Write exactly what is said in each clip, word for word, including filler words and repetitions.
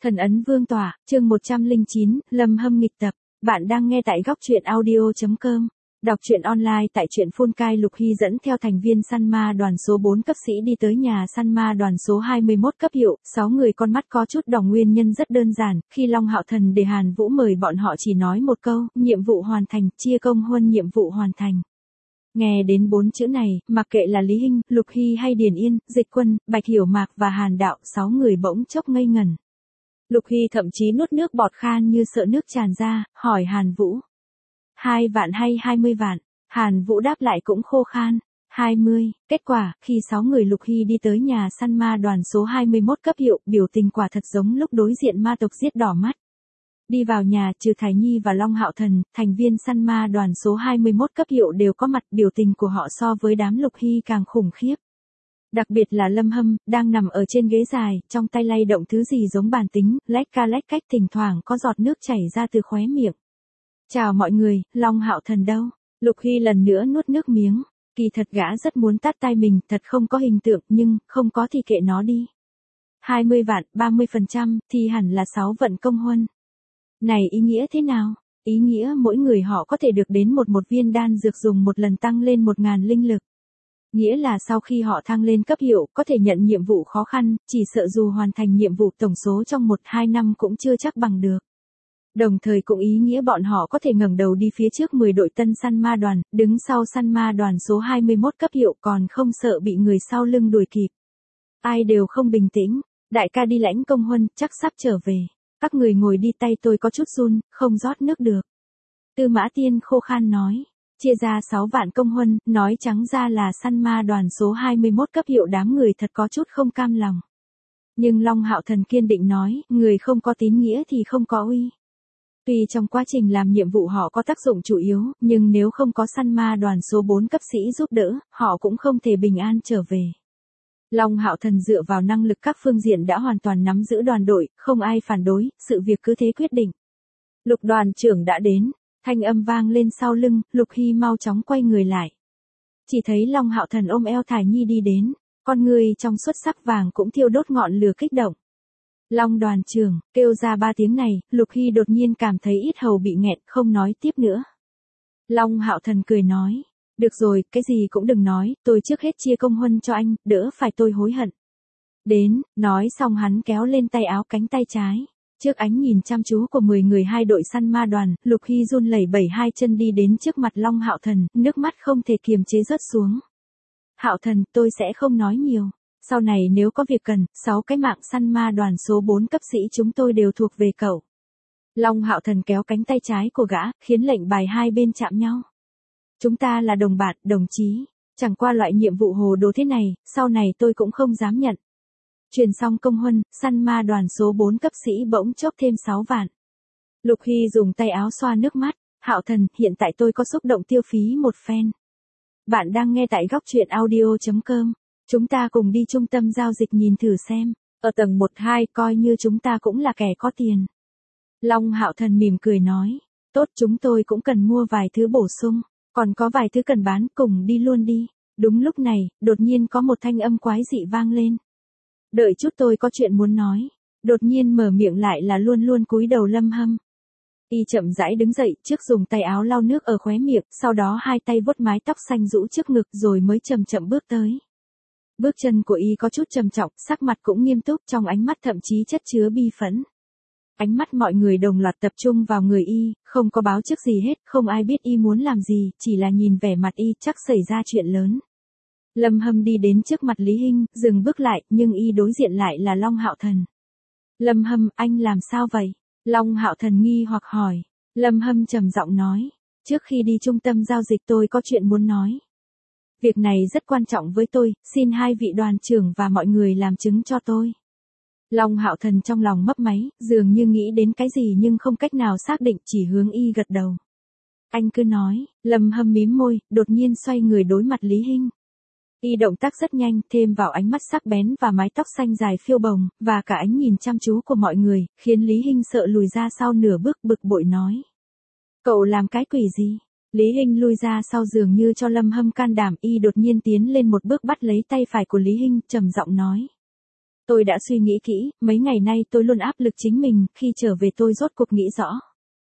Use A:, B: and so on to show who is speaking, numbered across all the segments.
A: Thần ấn vương tỏa, chương một trăm lẻ chín, Lâm Hâm nghịch tập. Bạn đang nghe tại góc truyện audio chấm com. Đọc truyện online tại truyện Phun Cai. Lục Hy dẫn theo thành viên săn ma đoàn số bốn cấp sĩ đi tới nhà săn ma đoàn số hai mươi mốt cấp hiệu, sáu người con mắt có chút đỏ. Nguyên nhân rất đơn giản, khi Long Hạo Thần để Hàn Vũ mời bọn họ chỉ nói một câu, nhiệm vụ hoàn thành, chia công huân nhiệm vụ hoàn thành. Nghe đến bốn chữ này, mặc kệ là Lý Hinh, Lục Hy hay Điền Yên, Dịch Quân, Bạch Hiểu Mạc và Hàn Đạo, sáu người bỗng chốc ngây ngẩn. Lục Hy thậm chí nuốt nước bọt khan như sợ nước tràn ra, hỏi Hàn Vũ. Hai vạn hay hai mươi vạn? Hàn Vũ đáp lại cũng khô khan. Hai mươi. Kết quả, khi sáu người Lục Hy đi tới nhà săn ma đoàn số hai mươi mốt cấp hiệu, biểu tình quả thật giống lúc đối diện ma tộc giết đỏ mắt. Đi vào nhà, trừ Thái Nhi và Long Hạo Thần, thành viên săn ma đoàn số hai mươi mốt cấp hiệu đều có mặt. Biểu tình của họ so với đám Lục Hy càng khủng khiếp. Đặc biệt là Lâm Hâm, đang nằm ở trên ghế dài, trong tay lay động thứ gì giống bàn tính, lách ca lách cách, thỉnh thoảng có giọt nước chảy ra từ khóe miệng. Chào mọi người, Long Hạo Thần đâu? Lục Hy lần nữa nuốt nước miếng. Kỳ thật gã rất muốn tát tai mình, thật không có hình tượng, nhưng, không có thì kệ nó đi. hai mươi vạn, ba mươi phần trăm, thì hẳn là sáu vận công huân. Này ý nghĩa thế nào? Ý nghĩa mỗi người họ có thể được đến một một viên đan dược dùng một lần tăng lên một ngàn linh lực. Nghĩa là sau khi họ thăng lên cấp hiệu, có thể nhận nhiệm vụ khó khăn, chỉ sợ dù hoàn thành nhiệm vụ tổng số trong một hai năm cũng chưa chắc bằng được. Đồng thời cũng ý nghĩa bọn họ có thể ngẩng đầu đi phía trước mười đội tân săn ma đoàn, đứng sau săn ma đoàn số hai mươi mốt cấp hiệu còn không sợ bị người sau lưng đuổi kịp. Ai đều không bình tĩnh, đại ca đi lãnh công huân, chắc sắp trở về. Các người ngồi đi, tay tôi có chút run, không rót nước được. Tư Mã Tiên khô khan nói. Chia ra sáu vạn công huân, nói trắng ra là săn ma đoàn số hai mươi mốt cấp hiệu. Đám người thật có chút không cam lòng. Nhưng Long Hạo Thần kiên định nói, người không có tín nghĩa thì không có uy. Tuy trong quá trình làm nhiệm vụ họ có tác dụng chủ yếu, nhưng nếu không có săn ma đoàn số bốn cấp sĩ giúp đỡ, họ cũng không thể bình an trở về. Long Hạo Thần dựa vào năng lực các phương diện đã hoàn toàn nắm giữ đoàn đội, không ai phản đối, sự việc cứ thế quyết định. Lục đoàn trưởng đã đến. Thanh âm vang lên sau lưng, Lục Hy mau chóng quay người lại. Chỉ thấy Long Hạo Thần ôm eo Thải Nhi đi đến, con người trong suốt sắc vàng cũng thiêu đốt ngọn lửa kích động. Long đoàn trưởng, kêu ra ba tiếng này, Lục Hy đột nhiên cảm thấy yết hầu bị nghẹn, không nói tiếp nữa. Long Hạo Thần cười nói, được rồi, cái gì cũng đừng nói, tôi trước hết chia công huân cho anh, đỡ phải tôi hối hận. Đến, nói xong hắn kéo lên tay áo cánh tay trái. Trước ánh nhìn chăm chú của mười người hai đội săn ma đoàn, Lục Hy run lẩy bẩy hai chân đi đến trước mặt Long Hạo Thần, nước mắt không thể kiềm chế rớt xuống. Hạo Thần, tôi sẽ không nói nhiều. Sau này nếu có việc cần, sáu cái mạng săn ma đoàn số bốn cấp sĩ chúng tôi đều thuộc về cậu. Long Hạo Thần kéo cánh tay trái của gã, khiến lệnh bài hai bên chạm nhau. Chúng ta là đồng bạn, đồng chí. Chẳng qua loại nhiệm vụ hồ đồ thế này, sau này tôi cũng không dám nhận. Truyền xong công huân, săn ma đoàn số bốn cấp sĩ bỗng chốc thêm sáu vạn. Lục Hy dùng tay áo xoa nước mắt. Hạo Thần, hiện tại tôi có xúc động tiêu phí một phen. Bạn đang nghe tại góc truyện audio chấm com. Chúng ta cùng đi trung tâm giao dịch nhìn thử xem. Ở tầng một hai coi như chúng ta cũng là kẻ có tiền. Long Hạo Thần mỉm cười nói. Tốt, chúng tôi cũng cần mua vài thứ bổ sung. Còn có vài thứ cần bán, cùng đi luôn đi. Đúng lúc này, đột nhiên có một thanh âm quái dị vang lên. Đợi chút, tôi có chuyện muốn nói. Đột nhiên mở miệng lại là luôn luôn cúi đầu Lâm Hâm. Y chậm rãi đứng dậy, trước dùng tay áo lau nước ở khóe miệng, sau đó hai tay vuốt mái tóc xanh rũ trước ngực rồi mới chậm chậm bước tới. Bước chân của Y có chút trầm trọng, sắc mặt cũng nghiêm túc, trong ánh mắt thậm chí chất chứa bi phẫn. Ánh mắt mọi người đồng loạt tập trung vào người Y, không có báo trước gì hết, không ai biết Y muốn làm gì, chỉ là nhìn vẻ mặt Y chắc xảy ra chuyện lớn. Lâm Hâm đi đến trước mặt Lý Hinh, dừng bước lại, nhưng Y đối diện lại là Long Hạo Thần. Lâm Hâm, anh làm sao vậy? Long Hạo Thần nghi hoặc hỏi. Lâm Hâm trầm giọng nói. Trước khi đi trung tâm giao dịch tôi có chuyện muốn nói. Việc này rất quan trọng với tôi, xin hai vị đoàn trưởng và mọi người làm chứng cho tôi. Long Hạo Thần trong lòng mấp máy, dường như nghĩ đến cái gì nhưng không cách nào xác định, chỉ hướng Y gật đầu. Anh cứ nói. Lâm Hâm mím môi, đột nhiên xoay người đối mặt Lý Hinh. Y động tác rất nhanh, thêm vào ánh mắt sắc bén và mái tóc xanh dài phiêu bồng, và cả ánh nhìn chăm chú của mọi người, khiến Lý Hinh sợ lùi ra sau nửa bước, bực bội nói. Cậu làm cái quỷ gì? Lý Hinh lui ra sau dường như cho Lâm Hâm can đảm. Y đột nhiên tiến lên một bước bắt lấy tay phải của Lý Hinh, trầm giọng nói. Tôi đã suy nghĩ kỹ, mấy ngày nay tôi luôn áp lực chính mình, khi trở về tôi rốt cuộc nghĩ rõ.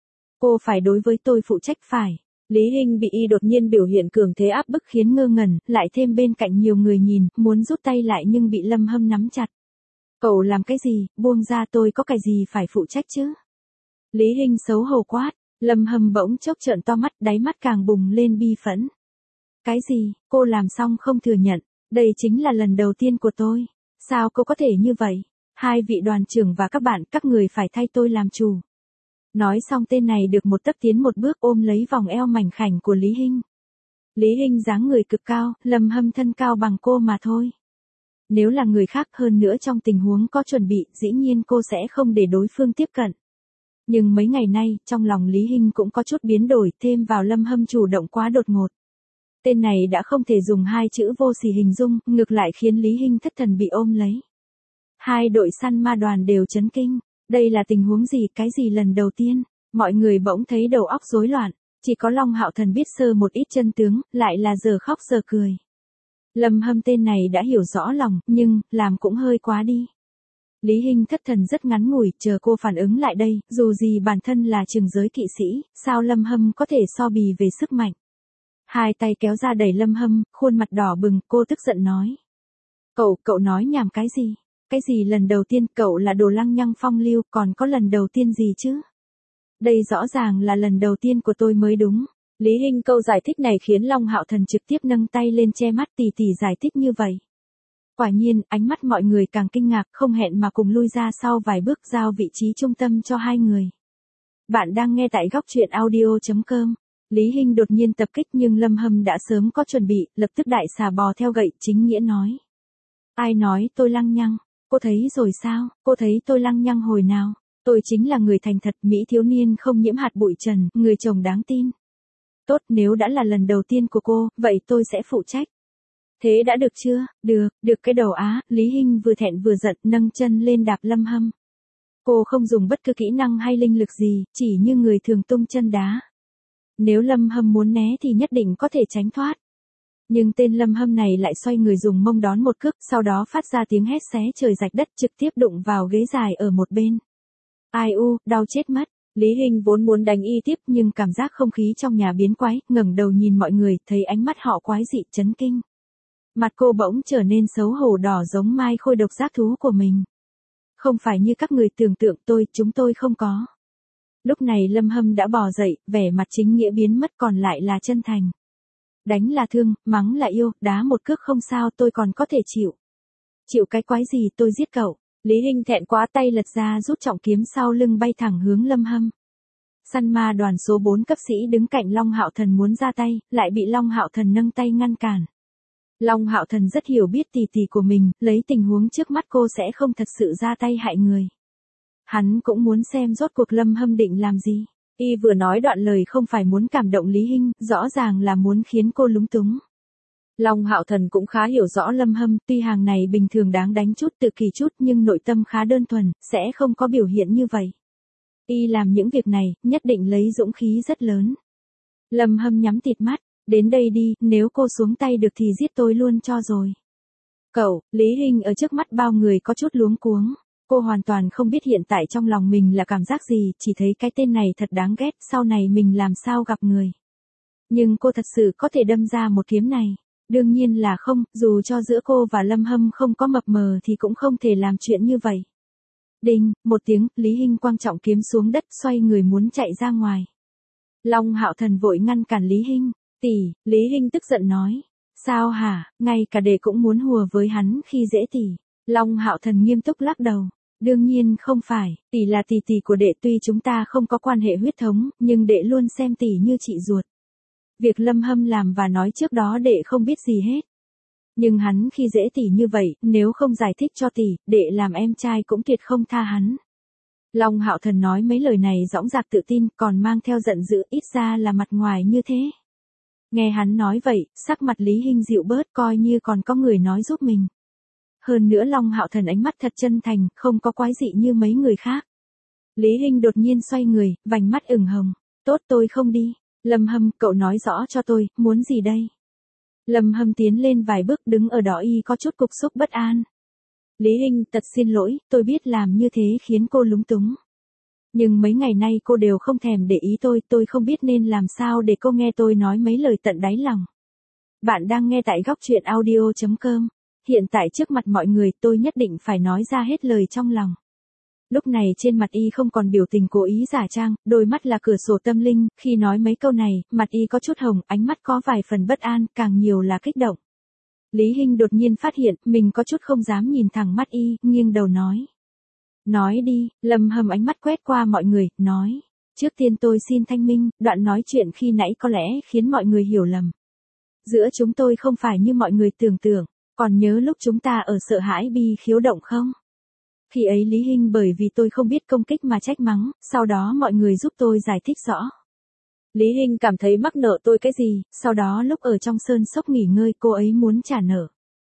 A: Cô phải đối với tôi phụ trách phải.
B: Lý Hinh bị y đột nhiên biểu hiện cường thế áp bức khiến ngơ ngẩn, lại thêm bên cạnh nhiều người nhìn, muốn rút tay lại nhưng bị Lâm Hâm nắm chặt.
A: Cậu làm cái gì, buông ra tôi có cái gì phải phụ trách chứ?
B: Lý Hinh xấu hổ quát,
A: Lâm Hâm bỗng chốc trợn to mắt, đáy mắt càng bùng lên bi phẫn. Cái gì, cô làm xong không thừa nhận, đây chính là lần đầu tiên của tôi. Sao cô có thể như vậy? Hai vị đoàn trưởng và các bạn, các người phải thay tôi làm chủ. Nói xong tên này được một tấc tiến một bước ôm lấy vòng eo mảnh khảnh của Lý Hinh. Lý Hinh dáng người cực cao, Lâm Hâm thân cao bằng cô mà thôi. Nếu là người khác hơn nữa trong tình huống có chuẩn bị, dĩ nhiên cô sẽ không để đối phương tiếp cận. Nhưng mấy ngày nay, trong lòng Lý Hinh cũng có chút biến đổi, thêm vào Lâm Hâm chủ động quá đột ngột. Tên này đã không thể dùng hai chữ vô sỉ hình dung, ngược lại khiến Lý Hinh thất thần bị ôm lấy. Hai đội săn ma đoàn đều chấn kinh. Đây là tình huống gì, cái gì lần đầu tiên? Mọi người bỗng thấy đầu óc rối loạn. Chỉ có Long Hạo Thần biết sơ một ít chân tướng, lại là giờ khóc giờ cười. Lâm Hâm tên này đã hiểu rõ lòng, nhưng, làm cũng hơi quá đi. Lý Hinh thất thần rất ngắn ngủi, chờ cô phản ứng lại đây, dù gì bản thân là trường giới kỵ sĩ, sao Lâm Hâm có thể so bì về sức mạnh. Hai tay kéo ra đẩy Lâm Hâm, khuôn mặt đỏ bừng, cô tức giận nói. Cậu, cậu nói nhảm cái gì? Cái gì lần đầu tiên, cậu là đồ lăng nhăng phong lưu, còn có lần đầu tiên gì chứ? Đây rõ ràng là lần đầu tiên của tôi mới đúng.
B: Lý Hinh câu giải thích này khiến Long Hạo Thần trực tiếp nâng tay lên che mắt tỉ tỉ giải thích như vậy.
A: Quả nhiên, ánh mắt mọi người càng kinh ngạc, không hẹn mà cùng lui ra sau vài bước giao vị trí trung tâm cho hai người. Bạn đang nghe tại góc truyện audio chấm com. Lý Hinh đột nhiên tập kích nhưng Lâm Hâm đã sớm có chuẩn bị, lập tức đại xà bò theo gậy, chính nghĩa nói. Ai nói tôi lăng nhăng? Cô thấy rồi sao? Cô thấy tôi lăng nhăng hồi nào? Tôi chính là người thành thật, mỹ thiếu niên không nhiễm hạt bụi trần, người chồng đáng tin. Tốt, nếu đã là lần đầu tiên của cô, vậy tôi sẽ phụ trách. Thế đã được chưa? Được, được cái đầu á, Lý Hinh vừa thẹn vừa giận, nâng chân lên đạp Lâm Hâm. Cô không dùng bất cứ kỹ năng hay linh lực gì, chỉ như người thường tung chân đá. Nếu Lâm Hâm muốn né thì nhất định có thể tránh thoát. Nhưng tên Lâm Hâm này lại xoay người dùng mông đón một cước, sau đó phát ra tiếng hét xé trời rạch đất trực tiếp đụng vào ghế dài ở một bên. Ai u, đau chết mất.
B: Lý Hinh vốn muốn đánh y tiếp nhưng cảm giác không khí trong nhà biến quái, ngẩng đầu nhìn mọi người, thấy ánh mắt họ quái dị, chấn kinh.
A: Mặt cô bỗng trở nên xấu hổ đỏ giống mai khôi độc giác thú của mình. Không phải như các người tưởng tượng tôi, chúng tôi không có. Lúc này Lâm Hâm đã bò dậy, vẻ mặt chính nghĩa biến mất còn lại là chân thành. Đánh là thương, mắng là yêu, đá một cước không sao tôi còn có thể chịu. Chịu cái quái gì tôi giết cậu.
B: Lý Hinh thẹn quá tay lật ra
A: rút trọng kiếm sau lưng bay thẳng hướng Lâm Hâm. Săn ma đoàn số bốn cấp sĩ đứng cạnh Long Hạo Thần muốn ra tay, lại bị Long Hạo Thần nâng tay ngăn cản. Long Hạo Thần rất hiểu biết tỷ tỷ của mình, lấy tình huống trước mắt cô sẽ không thật sự ra tay hại người. Hắn cũng muốn xem rốt cuộc Lâm Hâm định làm gì. Y vừa nói đoạn lời không phải muốn cảm động Lý Hinh, rõ ràng là muốn khiến cô lúng túng.
B: Long Hạo Thần cũng khá hiểu rõ Lâm Hâm, tuy hàng này bình thường đáng đánh chút tự kỳ chút nhưng nội tâm khá đơn thuần, sẽ không có biểu hiện như vậy. Y làm những việc này, nhất định lấy dũng khí rất lớn. Lâm Hâm nhắm tịt mắt, đến đây đi, nếu cô xuống tay được thì giết tôi luôn cho rồi. Cậu, Lý Hinh ở trước mắt bao người có chút luống cuống. Cô hoàn toàn không biết hiện tại trong lòng mình là cảm giác gì, chỉ thấy cái tên này thật đáng ghét, sau này mình làm sao gặp người. Nhưng cô thật sự có thể đâm ra một kiếm này. Đương nhiên là không, dù cho giữa cô và Lâm Hâm không có mập mờ thì cũng không thể làm chuyện như vậy. Đinh, một tiếng, Lý Hinh quăng trọng kiếm xuống đất xoay người muốn chạy ra ngoài. Long Hạo Thần vội ngăn cản Lý Hinh. Tỷ, Lý Hinh tức giận nói. Sao hả, ngay cả đệ cũng muốn hùa với hắn khi dễ tỷ. Long Hạo Thần nghiêm túc lắc đầu. Đương nhiên không phải, tỷ là tỷ tỷ của đệ tuy chúng ta không có quan hệ huyết thống, nhưng đệ luôn xem tỷ như chị ruột. Việc Lâm Hâm làm và nói trước đó đệ không biết gì hết. Nhưng hắn khi dễ tỷ như vậy, nếu không giải thích cho tỷ, đệ làm em trai cũng tuyệt không tha hắn. Long Hạo Thần nói mấy lời này dõng dạc tự tin, còn mang theo giận dữ, ít ra là mặt ngoài như thế. Nghe hắn nói vậy, sắc mặt Lý Hinh dịu bớt, coi như còn có người nói giúp mình. Hơn nữa Long Hạo Thần ánh mắt thật chân thành, không có quái dị như mấy người khác. Lý Hinh đột nhiên xoay người, vành mắt ửng hồng. Tốt tôi không đi. Lâm Hâm, cậu nói rõ cho tôi, muốn gì đây? Lâm Hâm tiến lên vài bước đứng ở đó y có chút cục xúc bất an.
A: Lý Hinh, thật xin lỗi, tôi biết làm như thế khiến cô lúng túng. Nhưng mấy ngày nay cô đều không thèm để ý tôi, tôi không biết nên làm sao để cô nghe tôi nói mấy lời tận đáy lòng. Bạn đang nghe tại góc truyện audio chấm com. Hiện tại trước mặt mọi người tôi nhất định phải nói ra hết lời trong lòng. Lúc này trên mặt y không còn biểu tình cố ý giả trang, đôi mắt là cửa sổ tâm linh, khi nói mấy câu này, mặt y có chút hồng, ánh mắt có vài phần bất an, càng nhiều là kích động. Lý Hinh đột nhiên phát hiện, mình có chút không dám nhìn thẳng mắt y, nghiêng đầu nói. Nói đi, Lâm Hâm ánh mắt quét qua mọi người, nói. Trước tiên tôi xin thanh minh, đoạn nói chuyện khi nãy có lẽ khiến mọi người hiểu lầm. Giữa chúng tôi không phải như mọi người tưởng tượng, còn nhớ lúc chúng ta ở sợ hãi bi khiếu động không? Khi ấy Lý Hinh bởi vì tôi không biết công kích mà trách mắng, sau đó mọi người giúp tôi giải thích rõ. Lý Hinh cảm thấy mắc nợ tôi cái gì, sau đó lúc ở trong sơn sốc nghỉ ngơi cô ấy muốn trả nợ.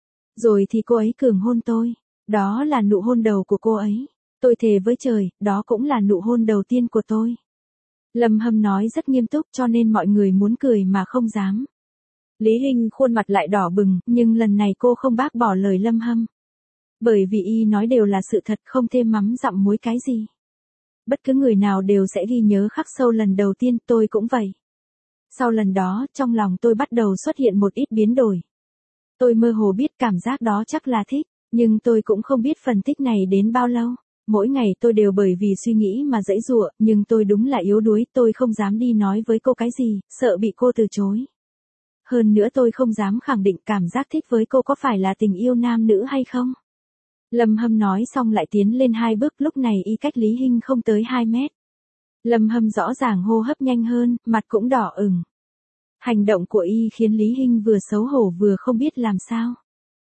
A: Rồi thì cô ấy cường hôn tôi, đó là nụ hôn đầu của cô ấy. Tôi thề với trời, đó cũng là nụ hôn đầu tiên của tôi. Lâm Hâm nói rất nghiêm túc cho nên mọi người muốn cười mà không dám. Lý Hinh khuôn mặt lại đỏ bừng, nhưng lần này cô không bác bỏ lời Lâm Hâm. Bởi vì y nói đều là sự thật, không thêm mắm dặm muối cái gì. Bất cứ người nào đều sẽ ghi nhớ khắc sâu lần đầu tiên, tôi cũng vậy. Sau lần đó, trong lòng tôi bắt đầu xuất hiện một ít biến đổi. Tôi mơ hồ biết cảm giác đó chắc là thích, nhưng tôi cũng không biết phần thích này đến bao lâu. Mỗi ngày tôi đều bởi vì suy nghĩ mà giãy giụa, nhưng tôi đúng là yếu đuối, tôi không dám đi nói với cô cái gì, sợ bị cô từ chối. Hơn nữa tôi không dám khẳng định cảm giác thích với cô có phải là tình yêu nam nữ hay không. Lâm Hâm nói xong lại tiến lên hai bước, lúc này y cách Lý Hinh không tới hai mét. Lâm Hâm rõ ràng hô hấp nhanh hơn, mặt cũng đỏ ửng. Hành động của y khiến Lý Hinh vừa xấu hổ vừa không biết làm sao.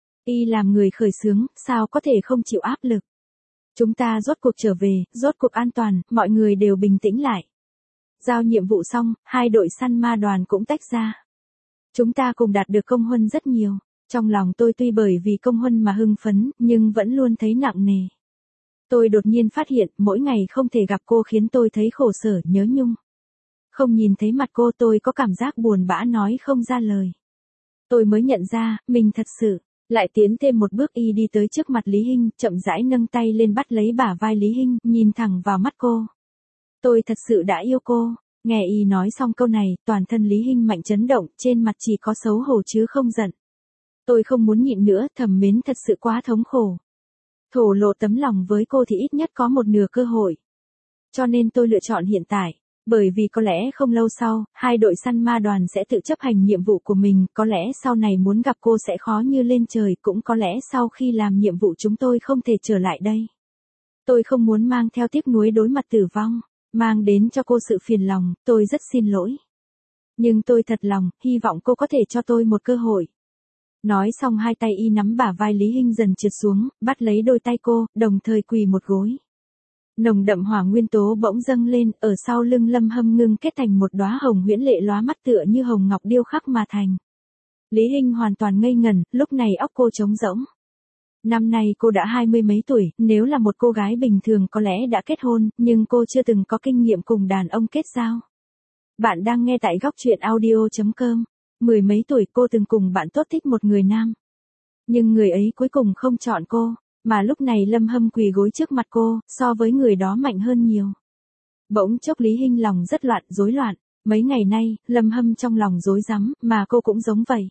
A: Y làm người khởi xướng, sao có thể không chịu áp lực. Chúng ta rốt cuộc trở về, rốt cuộc an toàn, mọi người đều bình tĩnh lại. Giao nhiệm vụ xong, hai đội săn ma đoàn cũng tách ra. Chúng ta cùng đạt được công huân rất nhiều. Trong lòng tôi tuy bởi vì công huân mà hưng phấn, nhưng vẫn luôn thấy nặng nề. Tôi đột nhiên phát hiện, mỗi ngày không thể gặp cô khiến tôi thấy khổ sở, nhớ nhung. Không nhìn thấy mặt cô tôi có cảm giác buồn bã nói không ra lời. Tôi mới nhận ra, mình thật sự, lại tiến thêm một bước y đi tới trước mặt Lý Hinh, chậm rãi nâng tay lên bắt lấy bả vai Lý Hinh, nhìn thẳng vào mắt cô. Tôi thật sự đã yêu cô. Nghe y nói xong câu này, toàn thân Lý Hinh mạnh chấn động, trên mặt chỉ có xấu hổ chứ không giận. Tôi không muốn nhịn nữa, thầm mến thật sự quá thống khổ. Thổ lộ tấm lòng với cô thì ít nhất có một nửa cơ hội. Cho nên tôi lựa chọn hiện tại, bởi vì có lẽ không lâu sau, hai đội săn ma đoàn sẽ tự chấp hành nhiệm vụ của mình, có lẽ sau này muốn gặp cô sẽ khó như lên trời, cũng có lẽ sau khi làm nhiệm vụ chúng tôi không thể trở lại đây. Tôi không muốn mang theo tiếc nuối đối mặt tử vong, mang đến cho cô sự phiền lòng, tôi rất xin lỗi. Nhưng tôi thật lòng, hy vọng cô có thể cho tôi một cơ hội. Nói xong hai tay y nắm bả vai Lý Hinh dần trượt xuống, bắt lấy đôi tay cô, đồng thời quỳ một gối. Nồng đậm hỏa nguyên tố bỗng dâng lên, ở sau lưng Lâm Hâm ngưng kết thành một đóa hồng huyễn lệ lóa mắt tựa như hồng ngọc điêu khắc mà thành. Lý Hinh hoàn toàn ngây ngẩn, lúc này óc cô trống rỗng. Năm nay cô đã hai mươi mấy tuổi, nếu là một cô gái bình thường có lẽ đã kết hôn, nhưng cô chưa từng có kinh nghiệm cùng đàn ông kết giao. Bạn đang nghe tại góc truyện audio chấm com. Mười mấy tuổi cô từng cùng bạn tốt thích một người nam. Nhưng người ấy cuối cùng không chọn cô, mà lúc này Lâm Hâm quỳ gối trước mặt cô, so với người đó mạnh hơn nhiều. Bỗng chốc Lý Hinh lòng rất loạn, rối loạn. Mấy ngày nay, Lâm Hâm trong lòng rối rắm, mà cô cũng giống vậy.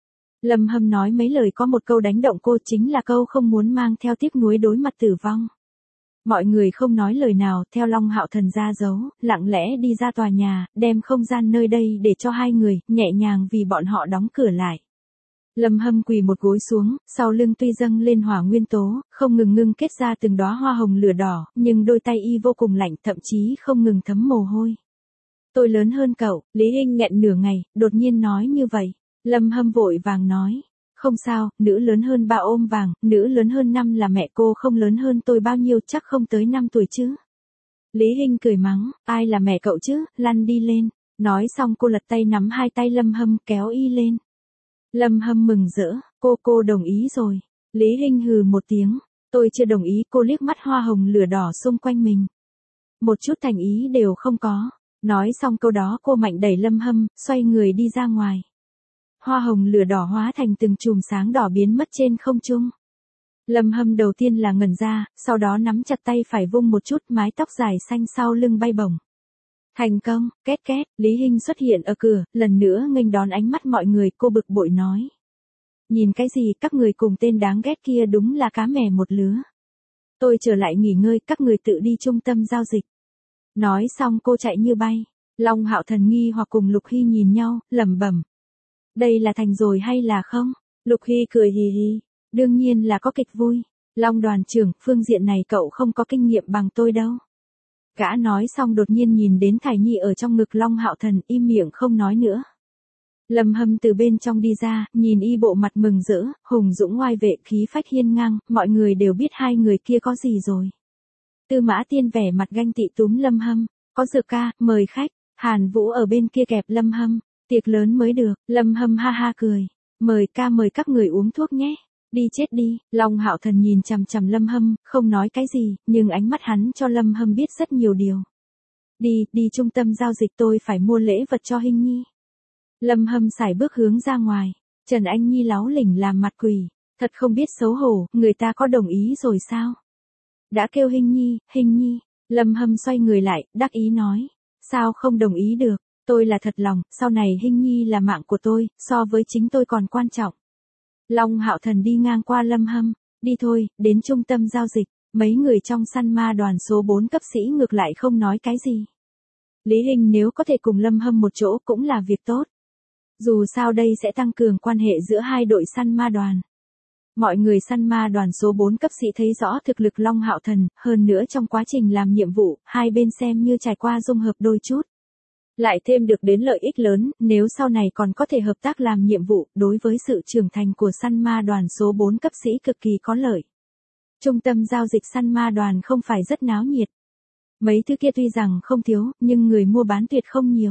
A: Lâm Hâm nói mấy lời có một câu đánh động cô, chính là câu không muốn mang theo tiếc nuối đối mặt tử vong. Mọi người không nói lời nào, theo Long Hạo Thần ra dấu, lặng lẽ đi ra tòa nhà, đem không gian nơi đây để cho hai người, nhẹ nhàng vì bọn họ đóng cửa lại. Lâm Hâm quỳ một gối xuống, sau lưng tuy dâng lên hỏa nguyên tố, không ngừng ngưng kết ra từng đóa hoa hồng lửa đỏ, nhưng đôi tay y vô cùng lạnh, thậm chí không ngừng thấm mồ hôi. Tôi lớn hơn cậu, Lý Hinh nghẹn nửa ngày, đột nhiên nói như vậy. Lâm Hâm vội vàng nói. Không sao, nữ lớn hơn ba ôm vàng, nữ lớn hơn năm là mẹ cô, không lớn hơn tôi bao nhiêu, chắc không tới năm tuổi chứ. Lý Hinh cười mắng, ai là mẹ cậu chứ, lăn đi lên. Nói xong cô lật tay nắm hai tay Lâm Hâm kéo y lên. Lâm Hâm mừng rỡ, cô cô đồng ý rồi. Lý Hinh hừ một tiếng, tôi chưa đồng ý, cô liếc mắt hoa hồng lửa đỏ xung quanh mình. Một chút thành ý đều không có. Nói xong câu đó cô mạnh đẩy Lâm Hâm, xoay người đi ra ngoài. Hoa hồng lửa đỏ hóa thành từng chùm sáng đỏ biến mất trên không trung. Lâm Hâm đầu tiên là ngẩn ra, sau đó nắm chặt tay phải vung một chút, mái tóc dài xanh sau lưng bay bổng. Thành công, két két, Lý Hinh xuất hiện ở cửa, lần nữa nghênh đón ánh mắt mọi người, cô bực bội nói. Nhìn cái gì, các người cùng tên đáng ghét kia đúng là cá mè một lứa. Tôi trở lại nghỉ ngơi, các người tự đi trung tâm giao dịch. Nói xong cô chạy như bay. Long Hạo Thần nghi hoặc cùng Lục Hy nhìn nhau, lẩm bẩm. Đây là thành rồi hay là không? Lục Hy cười hì hì. Đương nhiên là có kịch vui. Long đoàn trưởng, phương diện này cậu không có kinh nghiệm bằng tôi đâu. Gã nói xong đột nhiên nhìn đến Thải Nhi ở trong ngực Long Hạo Thần, im miệng không nói nữa. Lâm Hâm từ bên trong đi ra, nhìn y bộ mặt mừng rỡ, hùng dũng oai vệ, khí phách hiên ngang, mọi người đều biết hai người kia có gì rồi. Tư Mã Tiên vẻ mặt ganh tị túm Lâm Hâm, có dược ca, mời khách. Hàn Vũ ở bên kia kẹp Lâm Hâm, tiệc lớn mới được. Lâm Hâm ha ha cười, mời ca, mời các người uống thuốc nhé. Đi chết đi. Long Hạo Thần nhìn chằm chằm Lâm Hâm, không nói cái gì, nhưng ánh mắt hắn cho Lâm Hâm biết rất nhiều điều. Đi, đi trung tâm giao dịch, tôi phải mua lễ vật cho Hinh Nhi. Lâm Hâm sải bước hướng ra ngoài. Trần Anh Nhi láu lỉnh làm mặt quỷ, thật không biết xấu hổ, người ta có đồng ý rồi sao? Đã kêu Hinh Nhi, Hinh Nhi. Lâm Hâm xoay người lại, đắc ý nói. Sao không đồng ý được, tôi là thật lòng, sau này Hinh Nhi là mạng của tôi, so với chính tôi còn quan trọng. Long Hạo Thần đi ngang qua Lâm Hâm, đi thôi, đến trung tâm giao dịch, mấy người trong săn ma đoàn số bốn cấp sĩ ngược lại không nói cái gì. Lý Hinh nếu có thể cùng Lâm Hâm một chỗ cũng là việc tốt. Dù sao đây sẽ tăng cường quan hệ giữa hai đội săn ma đoàn. Mọi người săn ma đoàn số bốn cấp sĩ thấy rõ thực lực Long Hạo Thần, hơn nữa trong quá trình làm nhiệm vụ, hai bên xem như trải qua dung hợp đôi chút. Lại thêm được đến lợi ích lớn, nếu sau này còn có thể hợp tác làm nhiệm vụ, đối với sự trưởng thành của săn ma đoàn số bốn cấp sĩ cực kỳ có lợi. Trung tâm giao dịch săn ma đoàn không phải rất náo nhiệt. Mấy thứ kia tuy rằng không thiếu, nhưng người mua bán tuyệt không nhiều.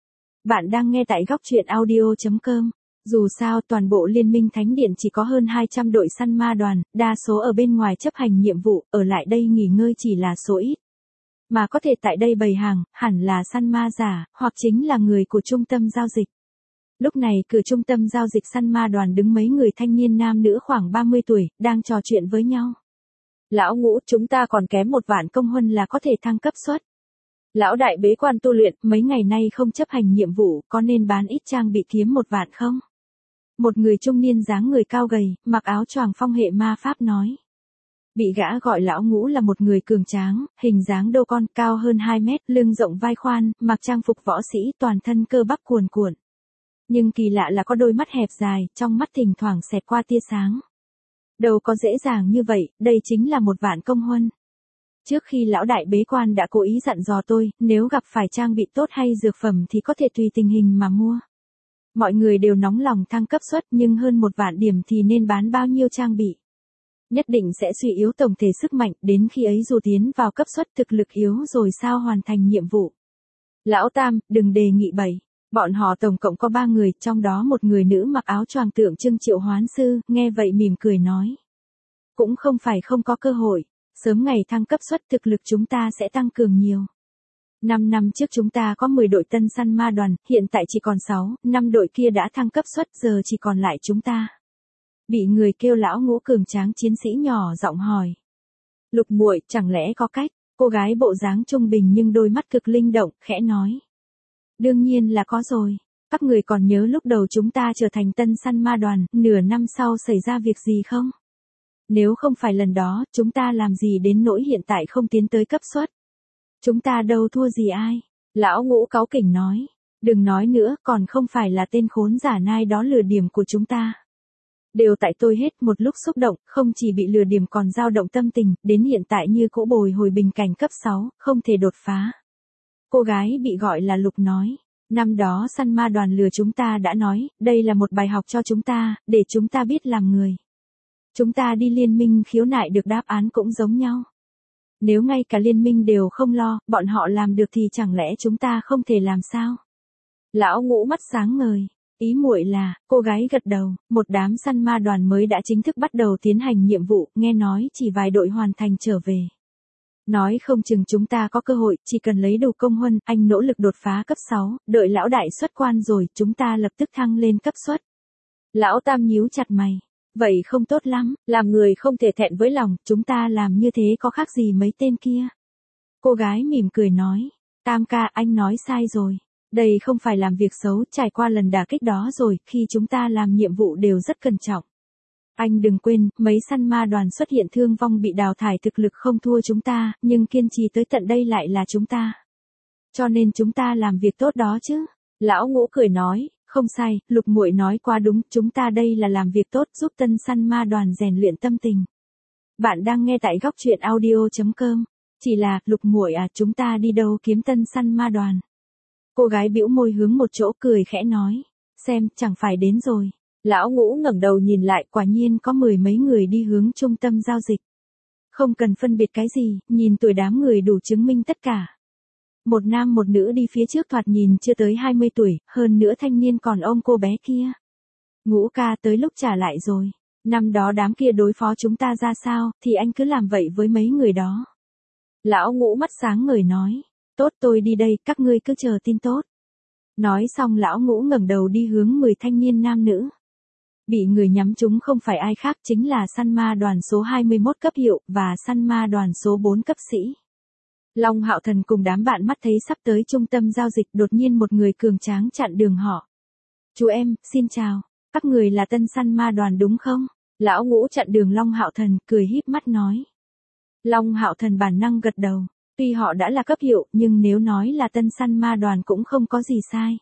A: Bạn đang nghe tại góc truyện audio chấm com. Dù sao toàn bộ Liên minh Thánh Điện chỉ có hơn hai trăm đội săn ma đoàn, đa số ở bên ngoài chấp hành nhiệm vụ, ở lại đây nghỉ ngơi chỉ là số ít. Mà có thể tại đây bày hàng, hẳn là săn ma giả, hoặc chính là người của trung tâm giao dịch. Lúc này cửa trung tâm giao dịch săn ma đoàn đứng mấy người thanh niên nam nữ khoảng ba mươi tuổi, đang trò chuyện với nhau. Lão Ngũ, chúng ta còn kém một vạn công huân là có thể thăng cấp suất. Lão Đại bế quan tu luyện, mấy ngày nay không chấp hành nhiệm vụ, có nên bán ít trang bị kiếm một vạn không? Một người trung niên dáng người cao gầy, mặc áo choàng phong hệ ma pháp nói. Bị gã gọi Lão Ngũ là một người cường tráng, hình dáng đô con, cao hơn hai mét, lưng rộng vai khoan, mặc trang phục võ sĩ, toàn thân cơ bắp cuồn cuộn. Nhưng kỳ lạ là có đôi mắt hẹp dài, trong mắt thỉnh thoảng xẹt qua tia sáng. Đâu có dễ dàng như vậy, đây chính là một vạn công huân. Trước khi Lão Đại bế quan đã cố ý dặn dò tôi, nếu gặp phải trang bị tốt hay dược phẩm thì có thể tùy tình hình mà mua. Mọi người đều nóng lòng thăng cấp suất, nhưng hơn một vạn điểm thì nên bán bao nhiêu trang bị. Nhất định sẽ suy yếu tổng thể sức mạnh, đến khi ấy dù tiến vào cấp suất thực lực yếu rồi sao hoàn thành nhiệm vụ. Lão Tam, đừng đề nghị bậy. Bọn họ tổng cộng có ba người, trong đó một người nữ mặc áo choàng tượng trưng triệu hoán sư, nghe vậy mỉm cười nói. Cũng không phải không có cơ hội, sớm ngày thăng cấp suất thực lực chúng ta sẽ tăng cường nhiều. Năm năm trước chúng ta có mười đội tân săn ma đoàn, hiện tại chỉ còn sáu, năm đội kia đã thăng cấp suất, giờ chỉ còn lại chúng ta. Bị người kêu Lão Ngũ cường tráng chiến sĩ nhỏ giọng hỏi. Lục muội, chẳng lẽ có cách? Cô gái bộ dáng trung bình nhưng đôi mắt cực linh động, khẽ nói. Đương nhiên là có rồi. Các người còn nhớ lúc đầu chúng ta trở thành tân săn ma đoàn, nửa năm sau xảy ra việc gì không? Nếu không phải lần đó, chúng ta làm gì đến nỗi hiện tại không tiến tới cấp suất? Chúng ta đâu thua gì ai? Lão Ngũ cáu kỉnh nói. Đừng nói nữa, còn không phải là tên khốn giả nai đó lừa điểm của chúng ta. Đều tại tôi hết, một lúc xúc động, không chỉ bị lừa điểm còn dao động tâm tình, đến hiện tại như cỗ bồi hồi bình cảnh cấp sáu, không thể đột phá. Cô gái bị gọi là Lục nói. Năm đó săn ma đoàn lừa chúng ta đã nói, đây là một bài học cho chúng ta, để chúng ta biết làm người. Chúng ta đi liên minh khiếu nại được đáp án cũng giống nhau. Nếu ngay cả liên minh đều không lo, bọn họ làm được thì chẳng lẽ chúng ta không thể làm sao? Lão Ngũ mắt sáng ngời. Ý muội là, cô gái gật đầu, một đám săn ma đoàn mới đã chính thức bắt đầu tiến hành nhiệm vụ, nghe nói chỉ vài đội hoàn thành trở về. Nói không chừng chúng ta có cơ hội, chỉ cần lấy đủ công huân, anh nỗ lực đột phá cấp sáu, đợi Lão Đại xuất quan rồi, chúng ta lập tức thăng lên cấp suất. Lão Tam nhíu chặt mày. Vậy không tốt lắm, làm người không thể thẹn với lòng, chúng ta làm như thế có khác gì mấy tên kia. Cô gái mỉm cười nói, Tam ca anh nói sai rồi. Đây không phải làm việc xấu, trải qua lần đả kích đó rồi, khi chúng ta làm nhiệm vụ đều rất cẩn trọng. Anh đừng quên, mấy săn ma đoàn xuất hiện thương vong bị đào thải thực lực không thua chúng ta, nhưng kiên trì tới tận đây lại là chúng ta. Cho nên chúng ta làm việc tốt đó chứ. Lão Ngũ cười nói, không sai, Lục muội nói quá đúng, chúng ta đây là làm việc tốt giúp tân săn ma đoàn rèn luyện tâm tình. Bạn đang nghe tại góc truyện audio chấm com. Chỉ là, Lục muội à, chúng ta đi đâu kiếm tân săn ma đoàn? Cô gái bĩu môi hướng một chỗ cười khẽ nói, xem, chẳng phải đến rồi. Lão Ngũ ngẩng đầu nhìn lại, quả nhiên có mười mấy người đi hướng trung tâm giao dịch. Không cần phân biệt cái gì, nhìn tuổi đám người đủ chứng minh tất cả. Một nam một nữ đi phía trước thoạt nhìn chưa tới hai mươi tuổi, hơn nữa thanh niên còn ôm cô bé kia. Ngũ ca tới lúc trả lại rồi. Năm đó đám kia đối phó chúng ta ra sao, thì anh cứ làm vậy với mấy người đó. Lão Ngũ mắt sáng ngời nói, tốt tôi đi đây, các ngươi cứ chờ tin tốt. Nói xong lão Ngũ ngẩng đầu đi hướng mười thanh niên nam nữ. Bị người nhắm trúng không phải ai khác chính là săn ma đoàn số hai mươi mốt cấp hiệu và săn ma đoàn số bốn cấp sĩ. Long Hạo Thần cùng đám bạn mắt thấy sắp tới trung tâm giao dịch, đột nhiên một người cường tráng chặn đường họ. Chú em, xin chào, các người là tân săn ma đoàn đúng không? Lão Ngũ chặn đường Long Hạo Thần, cười híp mắt nói. Long Hạo Thần bản năng gật đầu, tuy họ đã là cấp hiệu nhưng nếu nói là tân săn ma đoàn cũng không có gì sai.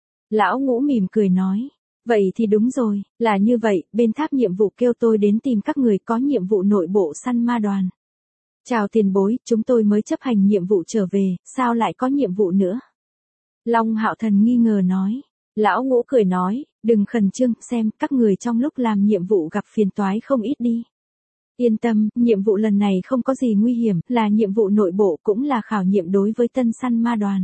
A: Lão Ngũ mỉm cười nói. Vậy thì đúng rồi, là như vậy, bên tháp nhiệm vụ kêu tôi đến tìm các người có nhiệm vụ nội bộ săn ma đoàn. Chào tiền bối, chúng tôi mới chấp hành nhiệm vụ trở về, sao lại có nhiệm vụ nữa? Long Hạo Thần nghi ngờ nói. Lão Ngũ cười nói, đừng khẩn trương, xem, các người trong lúc làm nhiệm vụ gặp phiền toái không ít đi. Yên tâm, nhiệm vụ lần này không có gì nguy hiểm, là nhiệm vụ nội bộ cũng là khảo nghiệm đối với tân săn ma đoàn.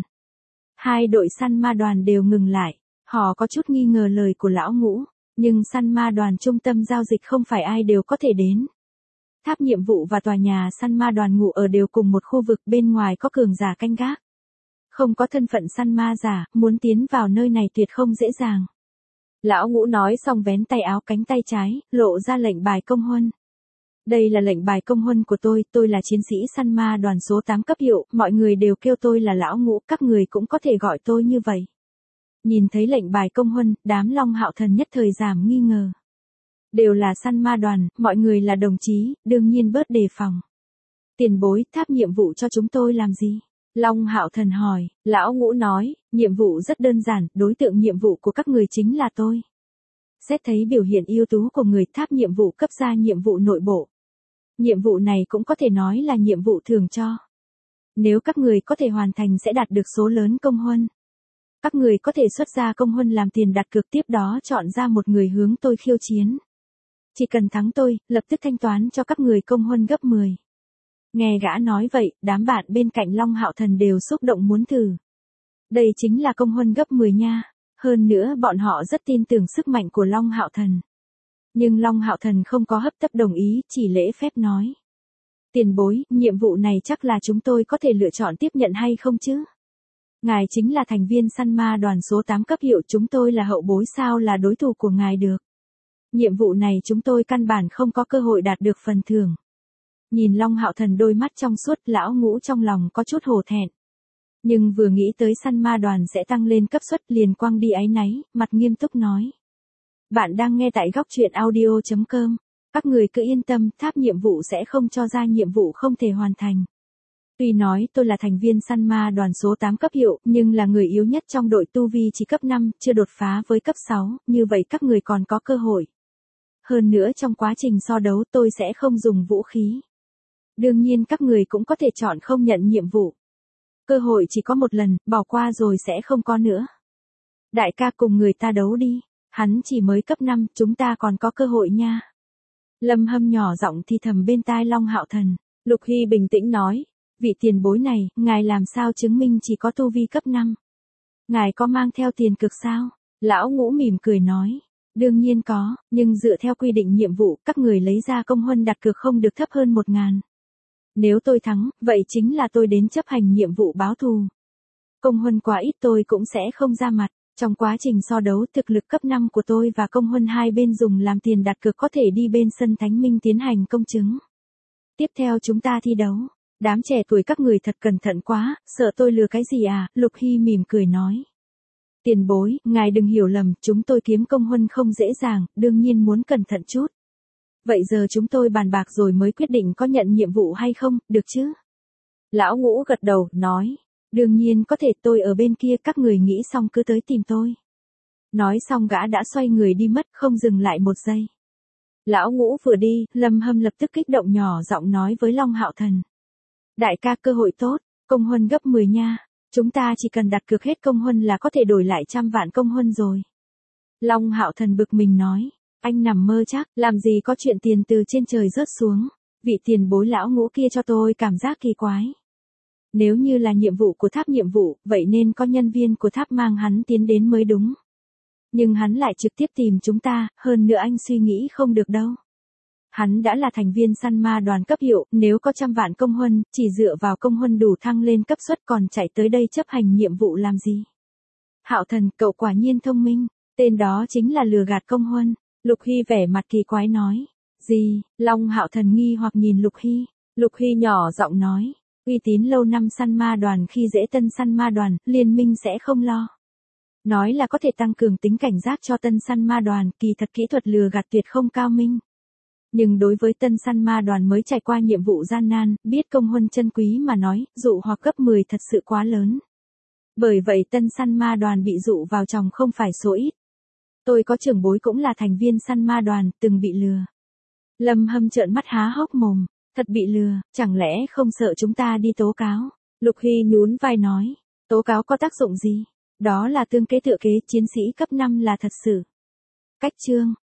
A: Hai đội săn ma đoàn đều ngừng lại. Họ có chút nghi ngờ lời của lão Ngũ, nhưng săn ma đoàn trung tâm giao dịch không phải ai đều có thể đến. Tháp nhiệm vụ và tòa nhà săn ma đoàn ngủ ở đều cùng một khu vực, bên ngoài có cường giả canh gác. Không có thân phận săn ma giả, muốn tiến vào nơi này tuyệt không dễ dàng. Lão Ngũ nói xong vén tay áo cánh tay trái, lộ ra lệnh bài công huân. Đây là lệnh bài công huân của tôi, tôi là chiến sĩ săn ma đoàn số tám cấp hiệu, mọi người đều kêu tôi là Lão Ngũ, các người cũng có thể gọi tôi như vậy. Nhìn thấy lệnh bài công huân, đám Long Hạo Thần nhất thời giảm nghi ngờ. Đều là săn ma đoàn, mọi người là đồng chí, đương nhiên bớt đề phòng. Tiền bối, tháp nhiệm vụ cho chúng tôi làm gì? Long Hạo Thần hỏi, Lão Ngũ nói, nhiệm vụ rất đơn giản, đối tượng nhiệm vụ của các người chính là tôi. Xét thấy biểu hiện ưu tú của người, tháp nhiệm vụ cấp ra nhiệm vụ nội bộ. Nhiệm vụ này cũng có thể nói là nhiệm vụ thường cho. Nếu các người có thể hoàn thành sẽ đạt được số lớn công huân. Các người có thể xuất ra công huân làm tiền đặt cược, tiếp đó chọn ra một người hướng tôi khiêu chiến. Chỉ cần thắng tôi, lập tức thanh toán cho các người công huân gấp mười. Nghe gã nói vậy, đám bạn bên cạnh Long Hạo Thần đều xúc động muốn thử. Đây chính là công huân gấp mười nha. Hơn nữa bọn họ rất tin tưởng sức mạnh của Long Hạo Thần. Nhưng Long Hạo Thần không có hấp tấp đồng ý, chỉ lễ phép nói. Tiền bối, nhiệm vụ này chắc là chúng tôi có thể lựa chọn tiếp nhận hay không chứ? Ngài chính là thành viên săn ma đoàn số tám cấp hiệu, chúng tôi là hậu bối, sao là đối thủ của ngài được? Nhiệm vụ này chúng tôi căn bản không có cơ hội đạt được phần thưởng. Nhìn Long Hạo Thần đôi mắt trong suốt, Lão Ngũ trong lòng có chút hổ thẹn. Nhưng vừa nghĩ tới săn ma đoàn sẽ tăng lên cấp suất liền quăng đi áy náy, mặt nghiêm túc nói. Bạn đang nghe tại góc truyện audio chấm com. Các người cứ yên tâm, tháp nhiệm vụ sẽ không cho ra nhiệm vụ không thể hoàn thành. Tuy nói tôi là thành viên săn ma đoàn số tám cấp hiệu, nhưng là người yếu nhất trong đội, tu vi chỉ cấp năm, chưa đột phá với cấp sáu, như vậy các người còn có cơ hội. Hơn nữa trong quá trình so đấu tôi sẽ không dùng vũ khí. Đương nhiên các người cũng có thể chọn không nhận nhiệm vụ. Cơ hội chỉ có một lần, bỏ qua rồi sẽ không có nữa. Đại ca cùng người ta đấu đi, hắn chỉ mới cấp năm, chúng ta còn có cơ hội nha. Lâm Hâm nhỏ giọng thì thầm bên tai Long Hạo Thần. Lục Hy bình tĩnh nói, vị tiền bối này, ngài làm sao chứng minh chỉ có tu vi cấp năm? Ngài có mang theo tiền cực sao? Lão Ngũ mỉm cười nói, đương nhiên có, nhưng dựa theo quy định nhiệm vụ, các người lấy ra công huân đặt cược không được thấp hơn một ngàn. Nếu tôi thắng, vậy chính là tôi đến chấp hành nhiệm vụ báo thù. Công huân quá ít tôi cũng sẽ không ra mặt. Trong quá trình so đấu, thực lực cấp năm của tôi và công huân hai bên dùng làm tiền đặt cược có thể đi bên sân Thánh Minh tiến hành công chứng. Tiếp theo chúng ta thi đấu. Đám trẻ tuổi các người thật cẩn thận quá, sợ tôi lừa cái gì à, Lục Hy mỉm cười nói. Tiền bối, ngài đừng hiểu lầm, chúng tôi kiếm công huân không dễ dàng, đương nhiên muốn cẩn thận chút. Vậy giờ chúng tôi bàn bạc rồi mới quyết định có nhận nhiệm vụ hay không, được chứ? Lão Ngũ gật đầu, nói. Đương nhiên có thể, tôi ở bên kia, các người nghĩ xong cứ tới tìm tôi. Nói xong gã đã xoay người đi mất, không dừng lại một giây. Lão Ngũ vừa đi, Lâm Hâm lập tức kích động nhỏ giọng nói với Long Hạo Thần. Đại ca, cơ hội tốt, công huân gấp mười nha, chúng ta chỉ cần đặt cược hết công huân là có thể đổi lại trăm vạn công huân rồi. Long Hạo Thần bực mình nói, anh nằm mơ chắc, làm gì có chuyện tiền từ trên trời rớt xuống, vị tiền bối lão Ngũ kia cho tôi cảm giác kỳ quái. Nếu như là nhiệm vụ của tháp nhiệm vụ, vậy nên có nhân viên của tháp mang hắn tiến đến mới đúng. Nhưng hắn lại trực tiếp tìm chúng ta, hơn nữa anh suy nghĩ không được đâu. Hắn đã là thành viên săn ma đoàn cấp hiệu, nếu có trăm vạn công huân, chỉ dựa vào công huân đủ thăng lên cấp suất còn chạy tới đây chấp hành nhiệm vụ làm gì. Hạo Thần, cậu quả nhiên thông minh, tên đó chính là lừa gạt công huân. Lục Hy vẻ mặt kỳ quái nói. Gì? Long Hạo Thần nghi hoặc nhìn Lục Hy. Lục Hy nhỏ giọng nói. Uy tín lâu năm săn ma đoàn khi dễ tân săn ma đoàn, liên minh sẽ không lo. Nói là có thể tăng cường tính cảnh giác cho tân săn ma đoàn, kỳ thật kỹ thuật lừa gạt tuyệt không cao minh. Nhưng đối với tân săn ma đoàn mới trải qua nhiệm vụ gian nan, biết công huân chân quý mà nói, dụ hoặc gấp mười thật sự quá lớn. Bởi vậy tân săn ma đoàn bị dụ vào chồng không phải số ít. Tôi có trưởng bối cũng là thành viên săn ma đoàn, từng bị lừa. Lâm Hâm trợn mắt há hốc mồm, thật bị lừa, chẳng lẽ không sợ chúng ta đi tố cáo? Lục Hy nhún vai nói, tố cáo có tác dụng gì? Đó là tương kế tự kế, chiến sĩ cấp năm là thật sự. Cách chương